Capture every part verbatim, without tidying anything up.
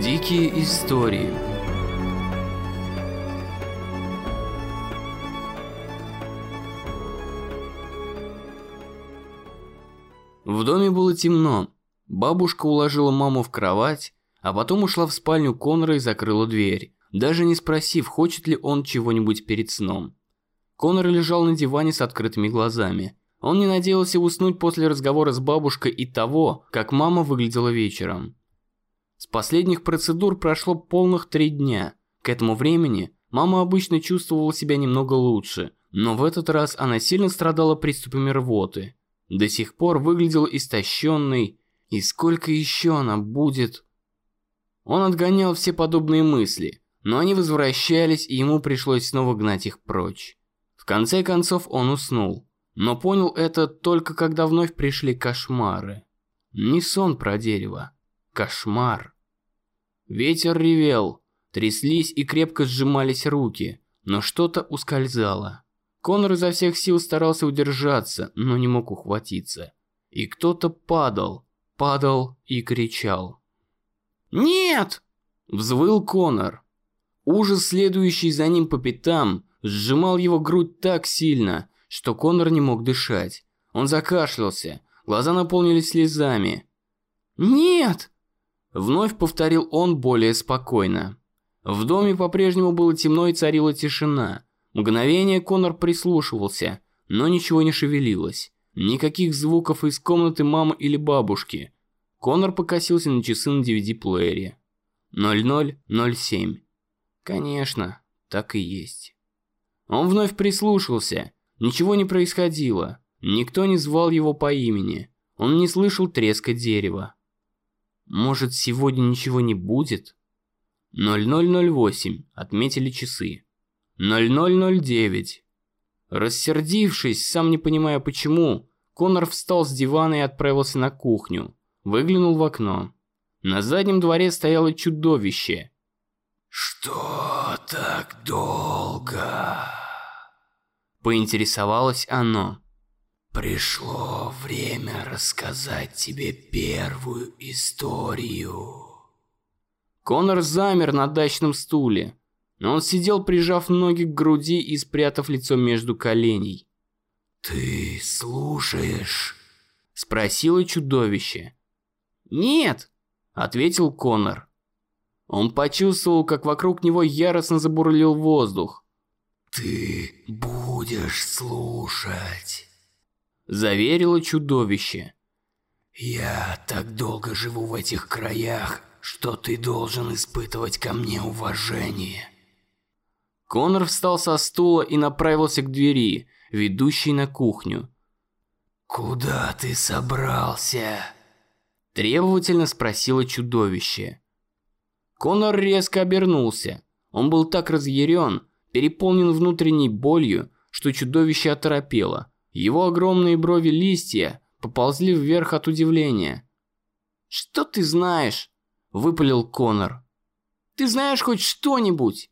Дикие истории. В доме было темно. Бабушка уложила маму в кровать, а потом ушла в спальню Конора и закрыла дверь, даже не спросив, хочет ли он чего-нибудь перед сном. Конор лежал на диване с открытыми глазами. Он не надеялся уснуть после разговора с бабушкой и того, как мама выглядела вечером. С последних процедур прошло полных три дня. К этому времени мама обычно чувствовала себя немного лучше, но в этот раз она сильно страдала приступами рвоты. До сих пор выглядела истощенной, и сколько еще она будет? Он отгонял все подобные мысли, но они возвращались, и ему пришлось снова гнать их прочь. В конце концов он уснул, но понял это только когда вновь пришли кошмары. Не сон про дерево. Кошмар. Ветер ревел, тряслись и крепко сжимались руки, но что-то ускользало. Конор изо всех сил старался удержаться, но не мог ухватиться. И кто-то падал, падал и кричал. «Нет!» – взвыл Конор. Ужас, следующий за ним по пятам, сжимал его грудь так сильно, что Конор не мог дышать. Он закашлялся, глаза наполнились слезами. «Нет!» Вновь повторил он более спокойно. В доме по-прежнему было темно и царила тишина. Мгновение Конор прислушивался, но ничего не шевелилось. Никаких звуков из комнаты мамы или бабушки. Конор покосился на часы на ди ви ди-плеере. ноль ноль ноль семь. Конечно, так и есть. Он вновь прислушался. Ничего не происходило. Никто не звал его по имени. Он не слышал треска дерева. Может, сегодня ничего не будет? ноль ноль ноль восемь, отметили часы. ноль ноль ноль девять. Рассердившись, сам не понимая почему, Конор встал с дивана и отправился на кухню. Выглянул в окно. На заднем дворе стояло чудовище. «Что так долго?» Поинтересовалось оно. «Пришло время рассказать тебе первую историю». Конор замер на дачном стуле, но он сидел, прижав ноги к груди и спрятав лицо между коленей. «Ты слушаешь?» – спросило чудовище. «Нет», – ответил Конор. Он почувствовал, как вокруг него яростно забурлил воздух. «Ты будешь слушать», – заверило чудовище. «Я так долго живу в этих краях, что ты должен испытывать ко мне уважение». Конор встал со стула и направился к двери, ведущей на кухню. «Куда ты собрался?» – требовательно спросило чудовище. Конор резко обернулся. Он был так разъярен, переполнен внутренней болью, что чудовище оторопело. Его огромные брови листья поползли вверх от удивления. «Что ты знаешь?» – выпалил Конор. «Ты знаешь хоть что-нибудь?»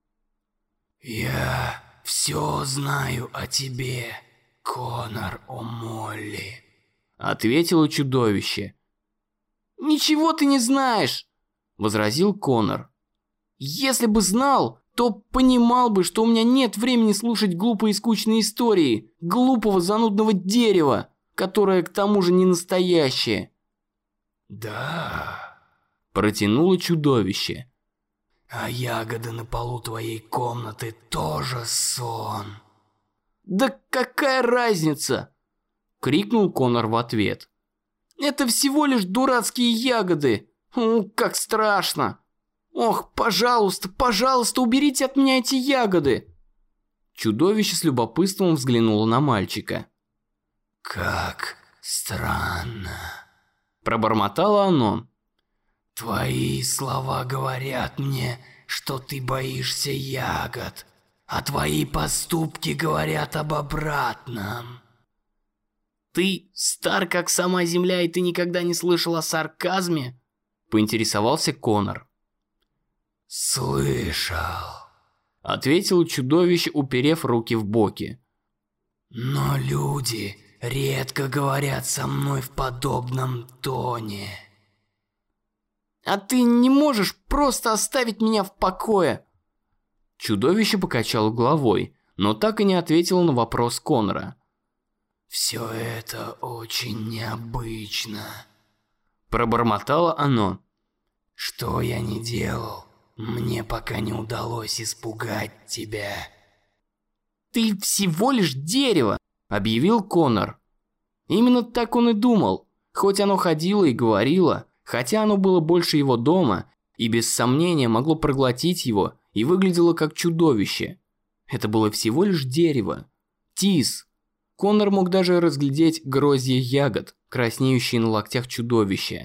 «Я все знаю о тебе, Конор О'Молли», – ответило чудовище. «Ничего ты не знаешь», – возразил Конор. «Если бы знал, то понимал бы, что у меня нет времени слушать глупые и скучные истории глупого занудного дерева, которое к тому же не настоящее». «Да», – протянуло чудовище. «А ягоды на полу твоей комнаты тоже сон». «Да какая разница?» – крикнул Конор в ответ. «Это всего лишь дурацкие ягоды. О, как страшно! Ох, пожалуйста, пожалуйста, уберите от меня эти ягоды!» Чудовище с любопытством взглянуло на мальчика. «Как странно», – пробормотало оно. «Твои слова говорят мне, что ты боишься ягод, а твои поступки говорят об обратном». «Ты стар, как сама земля, и ты никогда не слышал о сарказме?» – поинтересовался Конор. «Слышал», – ответил чудовище, уперев руки в боки. «Но люди редко говорят со мной в подобном тоне». А ты не можешь просто оставить меня в покое?» Чудовище покачало головой, но так и не ответило на вопрос Конора. «Все это очень необычно», – пробормотало оно. «Что я не делал, мне пока не удалось испугать тебя». «Ты всего лишь дерево», – объявил Конор. Именно так он и думал, хоть оно ходило и говорило, хотя оно было больше его дома и без сомнения могло проглотить его и выглядело как чудовище. Это было всего лишь дерево. Тис. Конор мог даже разглядеть гроздья ягод, краснеющие на локтях чудовища.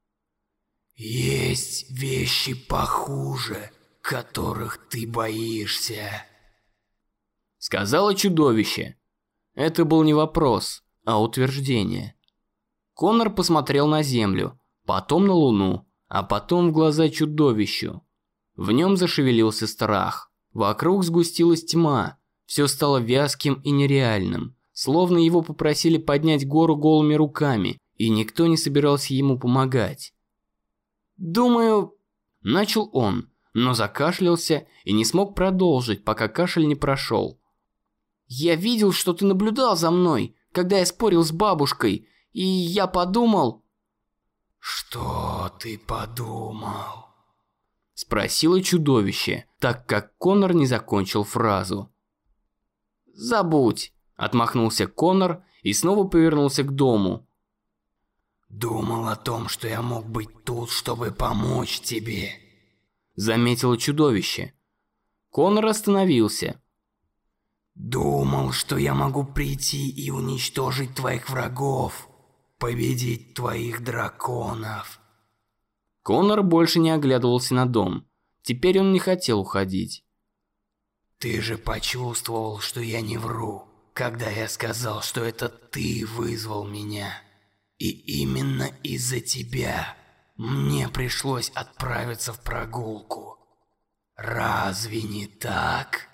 «Есть вещи похуже, которых ты боишься», – сказала чудовище. Это был не вопрос, а утверждение. Конор посмотрел на землю, потом на луну, а потом в глаза чудовищу. В нем зашевелился страх. Вокруг сгустилась тьма. Все стало вязким и нереальным. Словно его попросили поднять гору голыми руками, и никто не собирался ему помогать. «Думаю...» – начал он, но закашлялся и не смог продолжить, пока кашель не прошел. «Я видел, что ты наблюдал за мной, когда я спорил с бабушкой, и я подумал...» «Что ты подумал?» – спросило чудовище, так как Конор не закончил фразу. «Забудь», – отмахнулся Конор и снова повернулся к дому. «Думал о том, что я мог быть тут, чтобы помочь тебе», – заметило чудовище. Конор остановился. «Думал, что я могу прийти и уничтожить твоих врагов, победить твоих драконов». Конор больше не оглядывался на дом. Теперь он не хотел уходить. «Ты же почувствовал, что я не вру, когда я сказал, что это ты вызвал меня. И именно из-за тебя мне пришлось отправиться в прогулку. Разве не так?»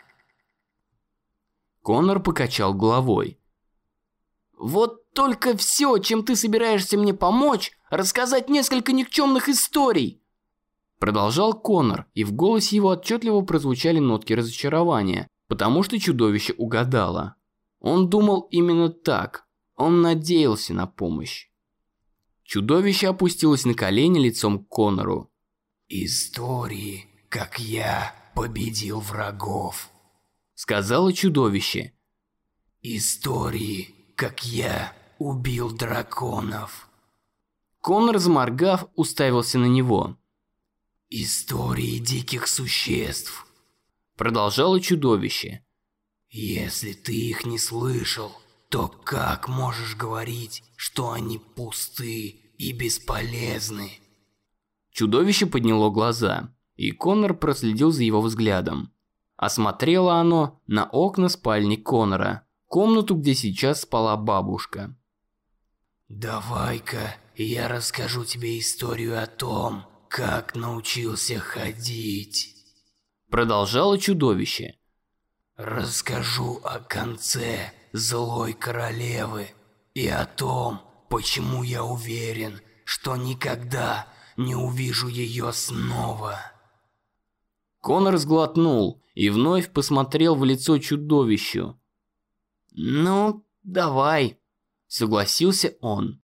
Конор покачал головой. «Вот только все, чем ты собираешься мне помочь, рассказать несколько никчемных историй!» Продолжал Конор, и в голосе его отчетливо прозвучали нотки разочарования, потому что чудовище угадало. Он думал именно так, он надеялся на помощь. Чудовище опустилось на колени лицом к Конору. «Истории, как я победил врагов», — сказала чудовище. «Истории, как я убил драконов». Конор, заморгав, уставился на него. «Истории диких существ», — продолжало чудовище. «Если ты их не слышал, то как можешь говорить, что они пусты и бесполезны?» Чудовище подняло глаза, и Конор проследил за его взглядом. Осмотрело оно на окна спальни Конора, комнату, где сейчас спала бабушка. «Давай-ка я расскажу тебе историю о том, как научился ходить», — продолжало чудовище. «Расскажу о конце злой королевы и о том, почему я уверен, что никогда не увижу ее снова». Конор сглотнул и вновь посмотрел в лицо чудовищу. «Ну, давай», — согласился он.